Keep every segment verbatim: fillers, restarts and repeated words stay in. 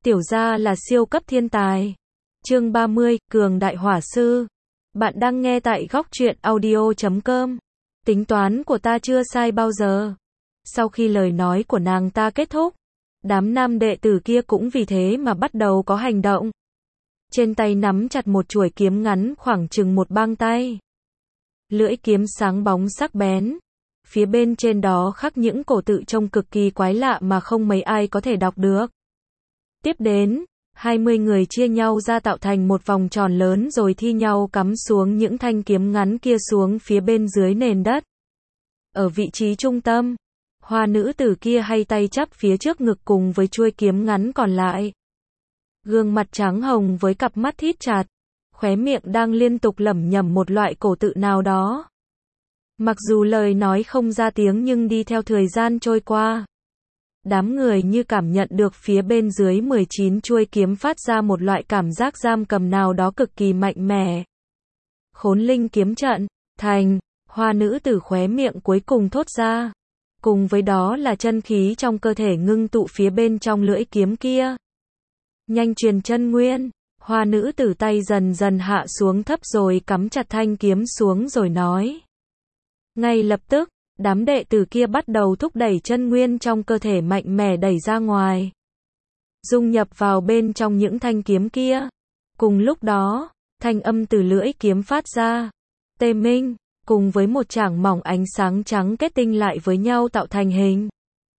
Tiểu gia là siêu cấp thiên tài. Chương ba mươi, Cường Đại Hỏa Sư. Bạn đang nghe tại góc truyện audio chấm com. Tính toán của ta chưa sai bao giờ. Sau khi lời nói của nàng ta kết thúc, đám nam đệ tử kia cũng vì thế mà bắt đầu có hành động. Trên tay nắm chặt một chuôi kiếm ngắn khoảng chừng một bang tay. Lưỡi kiếm sáng bóng sắc bén. Phía bên trên đó khắc những cổ tự trông cực kỳ quái lạ mà không mấy ai có thể đọc được. Tiếp đến, hai mươi người chia nhau ra tạo thành một vòng tròn lớn rồi thi nhau cắm xuống những thanh kiếm ngắn kia xuống phía bên dưới nền đất. Ở vị trí trung tâm, hoa nữ tử kia hay tay chắp phía trước ngực cùng với chuôi kiếm ngắn còn lại. Gương mặt trắng hồng với cặp mắt thít chặt, khóe miệng đang liên tục lẩm nhẩm một loại cổ tự nào đó. Mặc dù lời nói không ra tiếng nhưng đi theo thời gian trôi qua, đám người như cảm nhận được phía bên dưới mười chín chuôi kiếm phát ra một loại cảm giác giam cầm nào đó cực kỳ mạnh mẽ. Khốn linh kiếm trận, thành, hoa nữ tử khóe miệng cuối cùng thốt ra. Cùng với đó là chân khí trong cơ thể ngưng tụ phía bên trong lưỡi kiếm kia. Nhanh truyền chân nguyên, hoa nữ tử tay dần dần hạ xuống thấp rồi cắm chặt thanh kiếm xuống rồi nói. Ngay lập tức, đám đệ tử kia bắt đầu thúc đẩy chân nguyên trong cơ thể mạnh mẽ đẩy ra ngoài, dung nhập vào bên trong những thanh kiếm kia. Cùng lúc đó, thanh âm từ lưỡi kiếm phát ra, tê minh, cùng với một chảng mỏng ánh sáng trắng kết tinh lại với nhau tạo thành hình.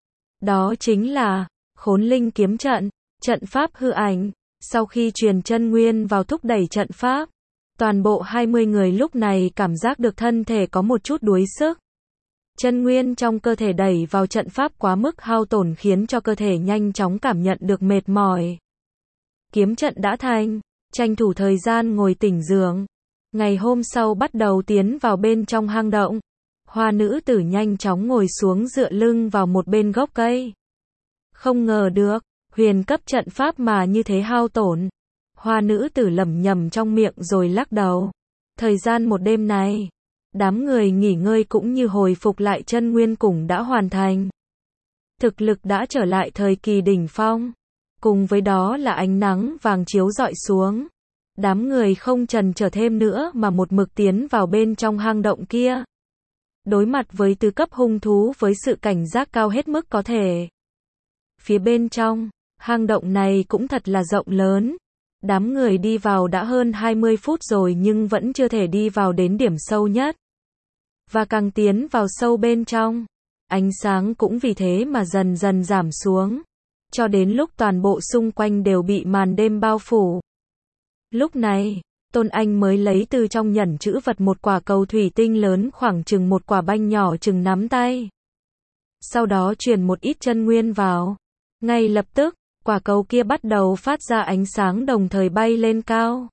Đó chính là Khốn Linh kiếm trận, trận pháp hư ảnh. Sau khi truyền chân nguyên vào thúc đẩy trận pháp, toàn bộ hai mươi người lúc này cảm giác được thân thể có một chút đuối sức. Chân nguyên trong cơ thể đẩy vào trận pháp quá mức hao tổn khiến cho cơ thể nhanh chóng cảm nhận được mệt mỏi. Kiếm trận đã thành, tranh thủ thời gian ngồi tỉnh dưỡng. Ngày hôm sau bắt đầu tiến vào bên trong hang động. Hoa nữ tử nhanh chóng ngồi xuống dựa lưng vào một bên gốc cây. Không ngờ được, huyền cấp trận pháp mà như thế hao tổn. Hoa nữ tử lẩm nhẩm trong miệng rồi lắc đầu. Thời gian một đêm này, đám người nghỉ ngơi cũng như hồi phục lại chân nguyên cùng đã hoàn thành. Thực lực đã trở lại thời kỳ đỉnh phong. Cùng với đó là ánh nắng vàng chiếu rọi xuống. Đám người không chần chờ thêm nữa mà một mực tiến vào bên trong hang động kia. Đối mặt với tứ cấp hung thú với sự cảnh giác cao hết mức có thể. Phía bên trong, hang động này cũng thật là rộng lớn. Đám người đi vào đã hơn hai mươi phút rồi nhưng vẫn chưa thể đi vào đến điểm sâu nhất. Và càng tiến vào sâu bên trong, ánh sáng cũng vì thế mà dần dần giảm xuống. Cho đến lúc toàn bộ xung quanh đều bị màn đêm bao phủ. Lúc này, Tôn Anh mới lấy từ trong nhẫn trữ vật một quả cầu thủy tinh lớn khoảng chừng một quả banh nhỏ chừng nắm tay. Sau đó truyền một ít chân nguyên vào. Ngay lập tức, quả cầu kia bắt đầu phát ra ánh sáng đồng thời bay lên cao.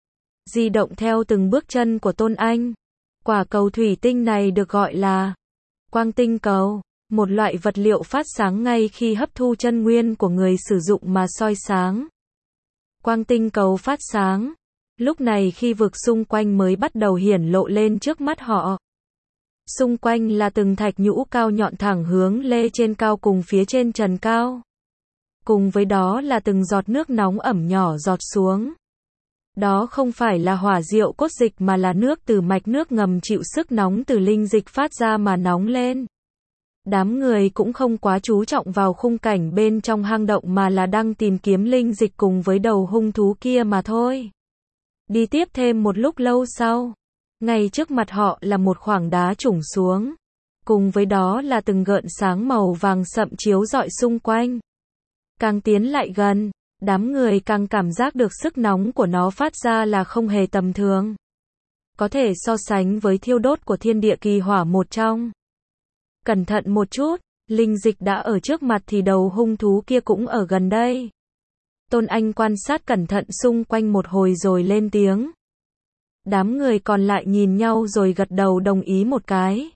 Di động theo từng bước chân của Tôn Anh. Quả cầu thủy tinh này được gọi là quang tinh cầu, một loại vật liệu phát sáng ngay khi hấp thu chân nguyên của người sử dụng mà soi sáng. Quang tinh cầu phát sáng. Lúc này khi vực xung quanh mới bắt đầu hiển lộ lên trước mắt họ. Xung quanh là từng thạch nhũ cao nhọn thẳng hướng lê trên cao cùng phía trên trần cao. Cùng với đó là từng giọt nước nóng ẩm nhỏ giọt xuống. Đó không phải là hỏa diệu cốt dịch mà là nước từ mạch nước ngầm chịu sức nóng từ linh dịch phát ra mà nóng lên. Đám người cũng không quá chú trọng vào khung cảnh bên trong hang động mà là đang tìm kiếm linh dịch cùng với đầu hung thú kia mà thôi. Đi tiếp thêm một lúc lâu sau, ngay trước mặt họ là một khoảng đá trũng xuống. Cùng với đó là từng gợn sáng màu vàng sậm chiếu rọi xung quanh. Càng tiến lại gần, đám người càng cảm giác được sức nóng của nó phát ra là không hề tầm thường. Có thể so sánh với thiêu đốt của thiên địa kỳ hỏa một trong. Cẩn thận một chút, linh dịch đã ở trước mặt thì đầu hung thú kia cũng ở gần đây. Tôn Anh quan sát cẩn thận xung quanh một hồi rồi lên tiếng. Đám người còn lại nhìn nhau rồi gật đầu đồng ý một cái.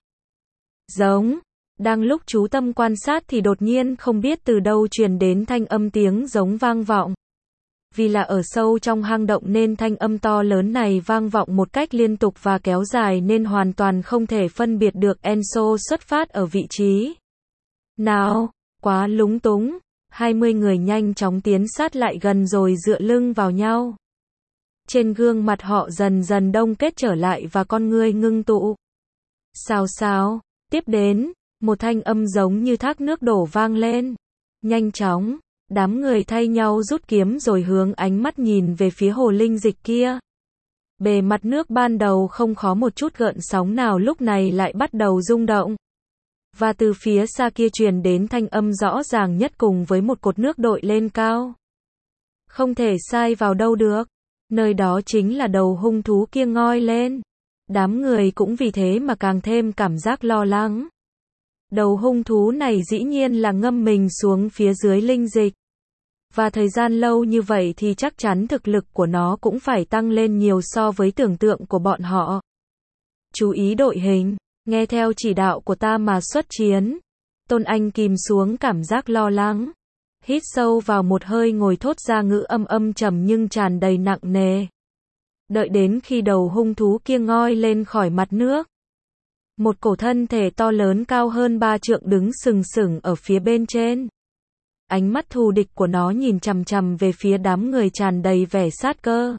Giống. Đang lúc chú tâm quan sát thì đột nhiên không biết từ đâu truyền đến thanh âm tiếng giống vang vọng. Vì là ở sâu trong hang động nên thanh âm to lớn này vang vọng một cách liên tục và kéo dài nên hoàn toàn không thể phân biệt được Enso xuất phát ở vị trí nào. Quá lúng túng. hai mươi người nhanh chóng tiến sát lại gần rồi dựa lưng vào nhau. Trên gương mặt họ dần dần đông kết trở lại và con ngươi ngưng tụ. Xào xào, tiếp đến, một thanh âm giống như thác nước đổ vang lên. Nhanh chóng, đám người thay nhau rút kiếm rồi hướng ánh mắt nhìn về phía hồ linh dịch kia. Bề mặt nước ban đầu không có một chút gợn sóng nào lúc này lại bắt đầu rung động. Và từ phía xa kia truyền đến thanh âm rõ ràng nhất cùng với một cột nước đội lên cao. Không thể sai vào đâu được. Nơi đó chính là đầu hung thú kia ngoi lên. Đám người cũng vì thế mà càng thêm cảm giác lo lắng. Đầu hung thú này dĩ nhiên là ngâm mình xuống phía dưới linh dịch. Và thời gian lâu như vậy thì chắc chắn thực lực của nó cũng phải tăng lên nhiều so với tưởng tượng của bọn họ. Chú ý đội hình, nghe theo chỉ đạo của ta mà xuất chiến. Tôn Anh kìm xuống cảm giác lo lắng. Hít sâu vào một hơi ngồi thốt ra ngữ âm âm trầm nhưng tràn đầy nặng nề. Đợi đến khi đầu hung thú kia ngoi lên khỏi mặt nước. Một cổ thân thể to lớn cao hơn ba trượng đứng sừng sững ở phía bên trên. Ánh mắt thù địch của nó nhìn chằm chằm về phía đám người tràn đầy vẻ sát cơ.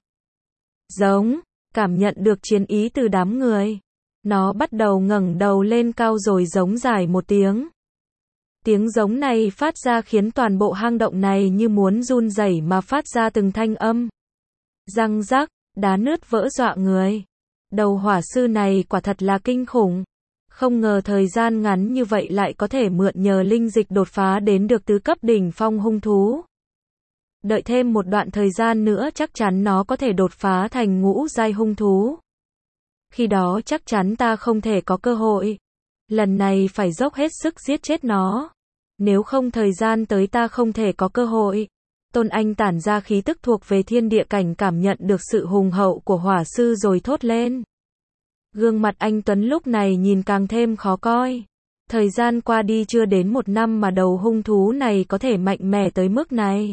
Giống, cảm nhận được chiến ý từ đám người. Nó bắt đầu ngẩng đầu lên cao rồi giống dài một tiếng. Tiếng giống này phát ra khiến toàn bộ hang động này như muốn run rẩy mà phát ra từng thanh âm. Răng rắc, đá nứt vỡ dọa người. Đầu hỏa sư này quả thật là kinh khủng. Không ngờ thời gian ngắn như vậy lại có thể mượn nhờ linh dịch đột phá đến được tứ cấp đỉnh phong hung thú. Đợi thêm một đoạn thời gian nữa chắc chắn nó có thể đột phá thành ngũ giai hung thú. Khi đó chắc chắn ta không thể có cơ hội. Lần này phải dốc hết sức giết chết nó. Nếu không thời gian tới ta không thể có cơ hội. Tôn Anh tản ra khí tức thuộc về thiên địa cảnh cảm nhận được sự hùng hậu của hỏa sư rồi thốt lên. Gương mặt anh Tuấn lúc này nhìn càng thêm khó coi. Thời gian qua đi chưa đến một năm mà đầu hung thú này có thể mạnh mẽ tới mức này.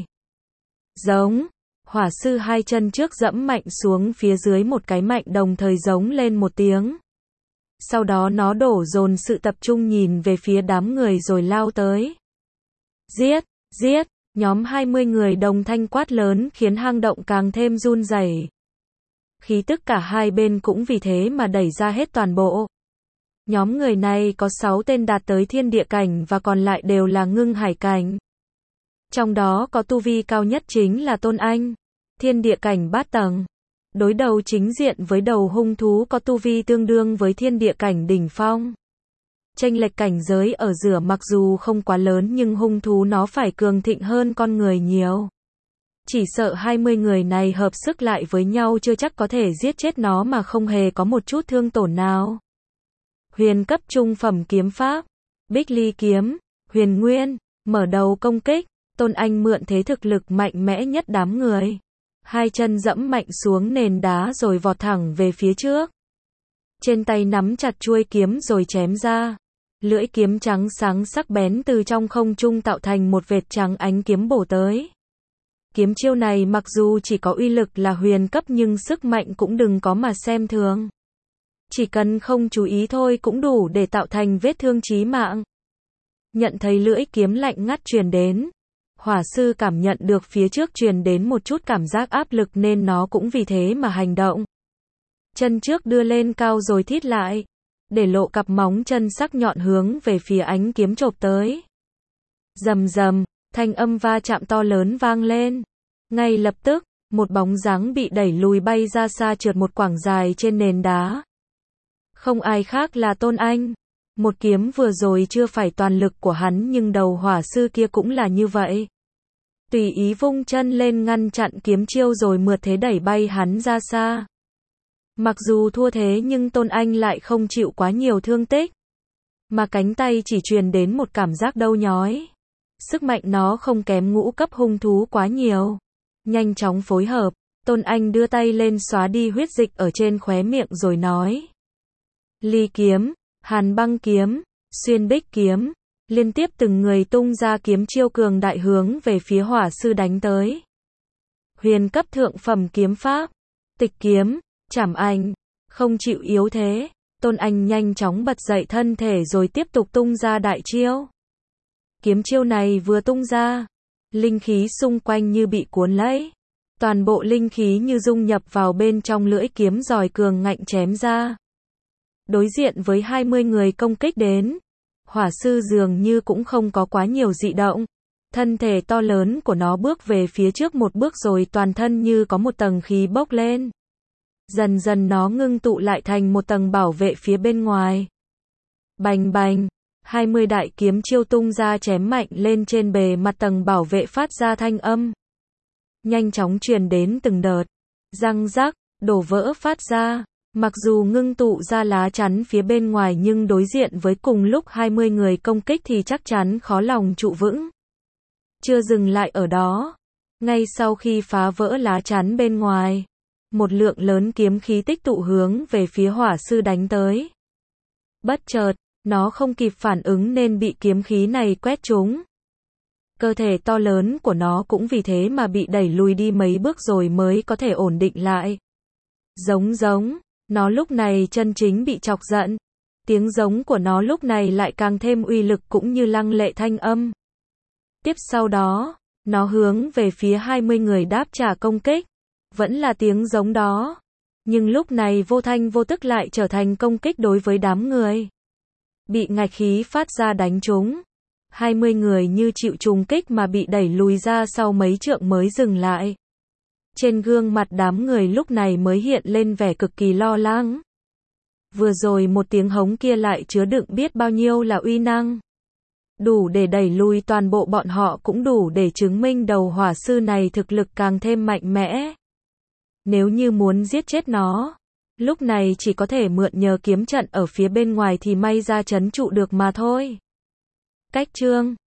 Giống, hỏa sư hai chân trước dẫm mạnh xuống phía dưới một cái mạnh đồng thời giống lên một tiếng. Sau đó nó đổ dồn sự tập trung nhìn về phía đám người rồi lao tới. Giết, giết, nhóm hai mươi người đồng thanh quát lớn khiến hang động càng thêm run rẩy. Khí tức cả hai bên cũng vì thế mà đẩy ra hết toàn bộ. Nhóm người này có sáu tên đạt tới thiên địa cảnh và còn lại đều là ngưng hải cảnh. Trong đó có tu vi cao nhất chính là Tôn Anh, thiên địa cảnh bát tầng. Đối đầu chính diện với đầu hung thú có tu vi tương đương với thiên địa cảnh đỉnh phong. Chênh lệch cảnh giới ở giữa mặc dù không quá lớn nhưng hung thú nó phải cường thịnh hơn con người nhiều. Chỉ sợ hai mươi người này hợp sức lại với nhau chưa chắc có thể giết chết nó mà không hề có một chút thương tổn nào. Huyền cấp trung phẩm kiếm pháp, Bích Ly kiếm, Huyền Nguyên, mở đầu công kích, Tôn Anh mượn thế thực lực mạnh mẽ nhất đám người. Hai chân dẫm mạnh xuống nền đá rồi vọt thẳng về phía trước. Trên tay nắm chặt chuôi kiếm rồi chém ra. Lưỡi kiếm trắng sáng sắc bén từ trong không trung tạo thành một vệt trắng ánh kiếm bổ tới. Kiếm chiêu này mặc dù chỉ có uy lực là huyền cấp nhưng sức mạnh cũng đừng có mà xem thường. Chỉ cần không chú ý thôi cũng đủ để tạo thành vết thương chí mạng. Nhận thấy lưỡi kiếm lạnh ngắt truyền đến. Hỏa sư cảm nhận được phía trước truyền đến một chút cảm giác áp lực nên nó cũng vì thế mà hành động. Chân trước đưa lên cao rồi thít lại. Để lộ cặp móng chân sắc nhọn hướng về phía ánh kiếm chộp tới. Rầm rầm, thanh âm va chạm to lớn vang lên. Ngay lập tức, một bóng dáng bị đẩy lùi bay ra xa trượt một quãng dài trên nền đá. Không ai khác là Tôn Anh. Một kiếm vừa rồi chưa phải toàn lực của hắn nhưng đầu hỏa sư kia cũng là như vậy. Tùy ý vung chân lên ngăn chặn kiếm chiêu rồi mượt thế đẩy bay hắn ra xa. Mặc dù thua thế nhưng Tôn Anh lại không chịu quá nhiều thương tích. Mà cánh tay chỉ truyền đến một cảm giác đau nhói. Sức mạnh nó không kém ngũ cấp hung thú quá nhiều. Nhanh chóng phối hợp, Tôn Anh đưa tay lên xóa đi huyết dịch ở trên khóe miệng rồi nói. Ly kiếm, Hàn băng kiếm, Xuyên bích kiếm, liên tiếp từng người tung ra kiếm chiêu cường đại hướng về phía hỏa sư đánh tới. Huyền cấp thượng phẩm kiếm pháp, Tịch kiếm, Trảm ảnh, không chịu yếu thế, Tôn Anh nhanh chóng bật dậy thân thể rồi tiếp tục tung ra đại chiêu. Kiếm chiêu này vừa tung ra, Linh khí xung quanh như bị cuốn lấy. Toàn bộ linh khí như dung nhập vào bên trong lưỡi kiếm giỏi cường ngạnh chém ra. Đối diện với hai mươi người công kích đến, hỏa sư dường như cũng không có quá nhiều dị động. Thân thể to lớn của nó bước về phía trước một bước rồi toàn thân như có một tầng khí bốc lên. Dần dần nó ngưng tụ lại thành một tầng bảo vệ phía bên ngoài. Bành bành, hai mươi đại kiếm chiêu tung ra chém mạnh lên trên bề mặt tầng bảo vệ phát ra thanh âm. Nhanh chóng truyền đến từng đợt. Răng rắc, đổ vỡ phát ra. Mặc dù ngưng tụ ra lá chắn phía bên ngoài nhưng đối diện với cùng lúc hai mươi người công kích thì chắc chắn khó lòng trụ vững. Chưa dừng lại ở đó. Ngay sau khi phá vỡ lá chắn bên ngoài, một lượng lớn kiếm khí tích tụ hướng về phía hỏa sư đánh tới. Bất chợt, nó không kịp phản ứng nên bị kiếm khí này quét trúng. Cơ thể to lớn của nó cũng vì thế mà bị đẩy lùi đi mấy bước rồi mới có thể ổn định lại. Giống giống, nó lúc này chân chính bị chọc giận. Tiếng giống của nó lúc này lại càng thêm uy lực cũng như lăng lệ thanh âm. Tiếp sau đó, nó hướng về phía hai mươi người đáp trả công kích. Vẫn là tiếng giống đó. Nhưng lúc này vô thanh vô tức lại trở thành công kích đối với đám người. Bị ngạch khí phát ra đánh trúng. hai mươi người như chịu trùng kích mà bị đẩy lùi ra sau mấy trượng mới dừng lại. Trên gương mặt đám người lúc này mới hiện lên vẻ cực kỳ lo lắng. Vừa rồi một tiếng hống kia lại chứa đựng biết bao nhiêu là uy năng. Đủ để đẩy lùi toàn bộ bọn họ cũng đủ để chứng minh đầu hỏa sư này thực lực càng thêm mạnh mẽ. Nếu như muốn giết chết nó, lúc này chỉ có thể mượn nhờ kiếm trận ở phía bên ngoài thì may ra trấn trụ được mà thôi. Cách chương